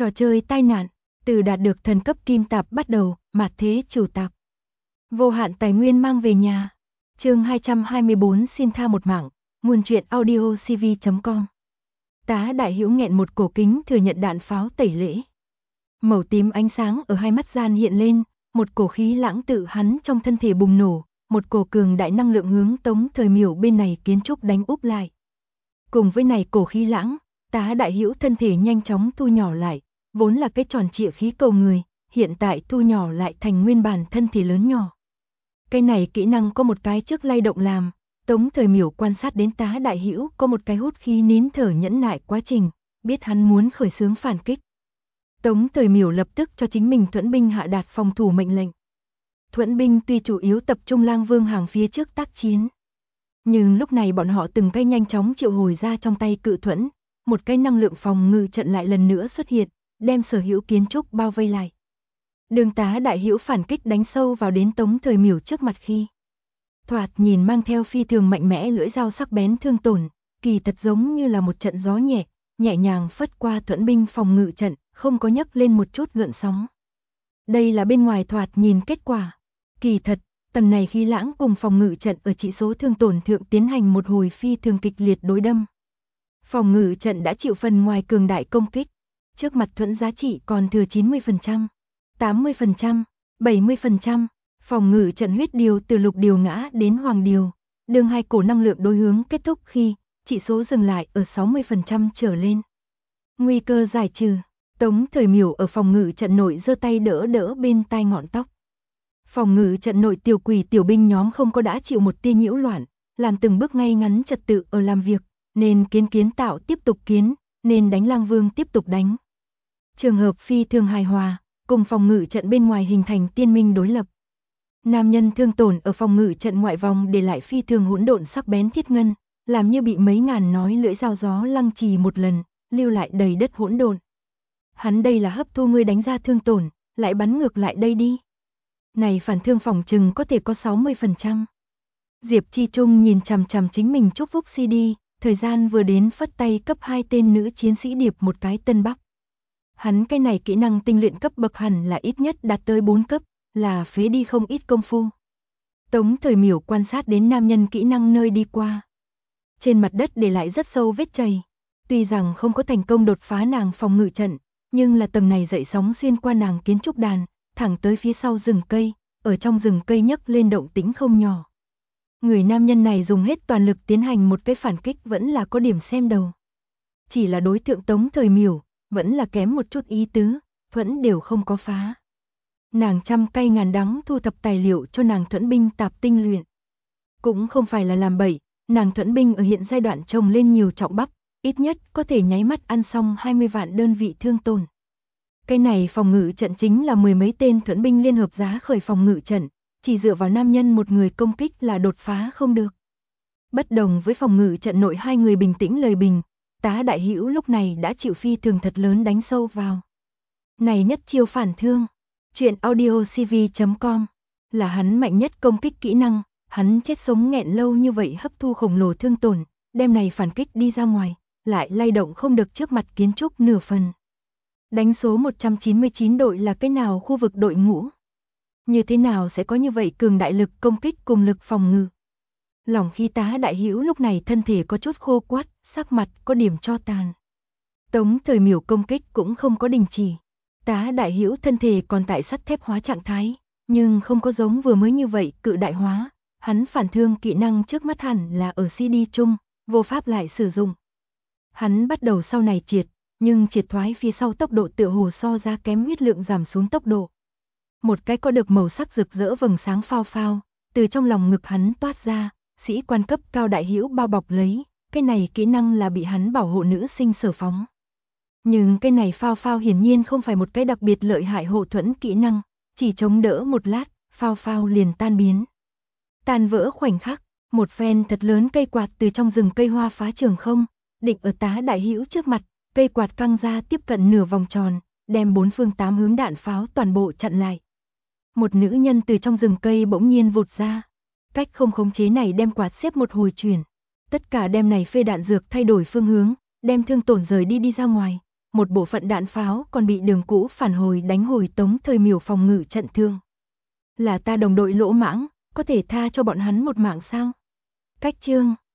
Trò chơi tai nạn, từ đạt được thần cấp kim tạp bắt đầu, mạt thế chủ tạp. Vô hạn tài nguyên mang về nhà. Chương 224 xin tha một mạng, nguồn truyện audio cv.com. Tá Đại Hữu nghẹn một cổ kính thừa nhận đạn pháo tẩy lễ. Màu tím ánh sáng ở hai mắt gian hiện lên, một cổ khí lãng tự hắn trong thân thể bùng nổ, một cổ cường đại năng lượng hướng Tống Thời Miểu bên này kiến trúc đánh úp lại. Cùng với này cổ khí lãng, Tá Đại Hữu thân thể nhanh chóng thu nhỏ lại, vốn là cái tròn trịa khí cầu người, hiện tại thu nhỏ lại thành nguyên bản thân thể lớn nhỏ. Cái này kỹ năng có một cái trước lay động làm, Tống Thời Miểu quan sát đến Tá Đại Hữu có một cái hút khí nín thở nhẫn nại quá trình, biết hắn muốn khởi xướng phản kích. Tống Thời Miểu lập tức cho chính mình thuẫn binh hạ đạt phòng thủ mệnh lệnh. Thuẫn binh tuy chủ yếu tập trung Lang Vương hàng phía trước tác chiến, nhưng lúc này bọn họ từng cái nhanh chóng triệu hồi ra trong tay cự thuẫn, một cái năng lượng phòng ngự trận lại lần nữa xuất hiện, đem sở hữu kiến trúc bao vây lại. Đường Tá Đại Hữu phản kích đánh sâu vào đến Tống Thời Miểu trước mặt khi thoạt nhìn mang theo phi thường mạnh mẽ lưỡi dao sắc bén thương tổn, kỳ thật giống như là một trận gió nhẹ, nhẹ nhàng phất qua thuẫn binh phòng ngự trận, không có nhấc lên một chút gợn sóng. Đây là bên ngoài thoạt nhìn kết quả. Kỳ thật, tầm này khí lãng cùng phòng ngự trận ở chỉ số thương tổn thượng tiến hành một hồi phi thường kịch liệt đối đâm. Phòng ngự trận đã chịu phần ngoài cường đại công kích, trước mặt thuẫn giá trị còn thừa 90%, 80%, 70%, phòng ngự trận huyết điều từ lục điều ngã đến hoàng điều, đường hai cổ năng lượng đối hướng kết thúc khi chỉ số dừng lại ở 60% trở lên. Nguy cơ giải trừ, Tống Thời Miểu ở phòng ngự trận nội giơ tay đỡ đỡ bên tai ngọn tóc. Phòng ngự trận nội tiểu quỷ tiểu binh nhóm không có đã chịu một tia nhiễu loạn, làm từng bước ngay ngắn trật tự ở làm việc, nên kiến tạo tiếp tục kiến, nên đánh Lang Vương tiếp tục đánh. Trường hợp phi thường hài hòa, cùng phòng ngự trận bên ngoài hình thành tiên minh đối lập. Nam nhân thương tổn ở phòng ngự trận ngoại vòng để lại phi thường hỗn độn sắc bén thiết ngân, làm như bị mấy ngàn nói lưỡi dao gió lăng trì một lần, lưu lại đầy đất hỗn độn. Hắn đây là hấp thu ngươi đánh ra thương tổn, lại bắn ngược lại đây đi. Này phản thương phòng trừng có thể có 60%. Diệp Chi Trung nhìn chằm chằm chính mình chúc phúc CD, thời gian vừa đến phất tay cấp 2 tên nữ chiến sĩ điệp một cái tân bắc. Hắn cái này kỹ năng tinh luyện cấp bậc hẳn là ít nhất đạt tới 4 cấp, là phế đi không ít công phu. Tống Thời Miểu quan sát đến nam nhân kỹ năng nơi đi qua. Trên mặt đất để lại rất sâu vết chày. Tuy rằng không có thành công đột phá nàng phòng ngự trận, nhưng là tầm này dậy sóng xuyên qua nàng kiến trúc đàn, thẳng tới phía sau rừng cây, ở trong rừng cây nhấc lên động tĩnh không nhỏ. Người nam nhân này dùng hết toàn lực tiến hành một cái phản kích vẫn là có điểm xem đầu. Chỉ là đối tượng Tống Thời Miểu, vẫn là kém một chút ý tứ, thuẫn đều không có phá. Nàng trăm cây ngàn đắng thu thập tài liệu cho nàng thuẫn binh tạp tinh luyện. Cũng không phải là làm bậy, nàng thuẫn binh ở hiện giai đoạn trồng lên nhiều trọng bắp, ít nhất có thể nháy mắt ăn xong 20 vạn đơn vị thương tổn. Cái này phòng ngự trận chính là mười mấy tên thuẫn binh liên hợp giá khởi phòng ngự trận, chỉ dựa vào nam nhân một người công kích là đột phá không được. Bất đồng với phòng ngự trận nội hai người bình tĩnh lời bình, Tá Đại Hữu lúc này đã chịu phi thường thật lớn đánh sâu vào. Này nhất chiêu phản thương, truyện audio cv.com, là hắn mạnh nhất công kích kỹ năng, hắn chết sống nghẹn lâu như vậy hấp thu khổng lồ thương tổn, đem này phản kích đi ra ngoài, lại lay động không được trước mặt kiến trúc nửa phần. Đánh số 199 đội là cái nào khu vực đội ngũ? Như thế nào sẽ có như vậy cường đại lực công kích cùng lực phòng ngự? Lòng khi Tá Đại Hữu lúc này thân thể có chút khô quắt, sắc mặt có điểm cho tàn. Tống Thời Miểu công kích cũng không có đình chỉ. Tá Đại Hữu thân thể còn tại sắt thép hóa trạng thái, nhưng không có giống vừa mới như vậy cự đại hóa. Hắn phản thương kỹ năng trước mắt hẳn là ở CD chung, vô pháp lại sử dụng. Hắn bắt đầu sau này triệt, nhưng triệt thoái phía sau tốc độ tựa hồ so ra kém huyết lượng giảm xuống tốc độ. Một cái có được màu sắc rực rỡ vầng sáng phao phao, từ trong lòng ngực hắn toát ra, sĩ quan cấp cao Đại Hữu bao bọc lấy, cái này kỹ năng là bị hắn bảo hộ nữ sinh sở phóng. Nhưng cái này phao phao hiển nhiên không phải một cái đặc biệt lợi hại hộ thuẫn kỹ năng, chỉ chống đỡ một lát, phao phao liền tan biến. Tan vỡ khoảnh khắc, một phen thật lớn cây quạt từ trong rừng cây hoa phá trường không, định ở Tá Đại Hữu trước mặt, cây quạt căng ra tiếp cận nửa vòng tròn, đem bốn phương tám hướng đạn pháo toàn bộ chặn lại. Một nữ nhân từ trong rừng cây bỗng nhiên vụt ra, cách không khống chế này đem quạt xếp một hồi chuyển, tất cả đem này phê đạn dược thay đổi phương hướng, đem thương tổn rời đi ra ngoài, một bộ phận đạn pháo còn bị Đường Cũ phản hồi đánh hồi Tống Thời Miểu phòng ngự trận thương. Là ta đồng đội lỗ mãng, có thể tha cho bọn hắn một mạng sao? Cách chương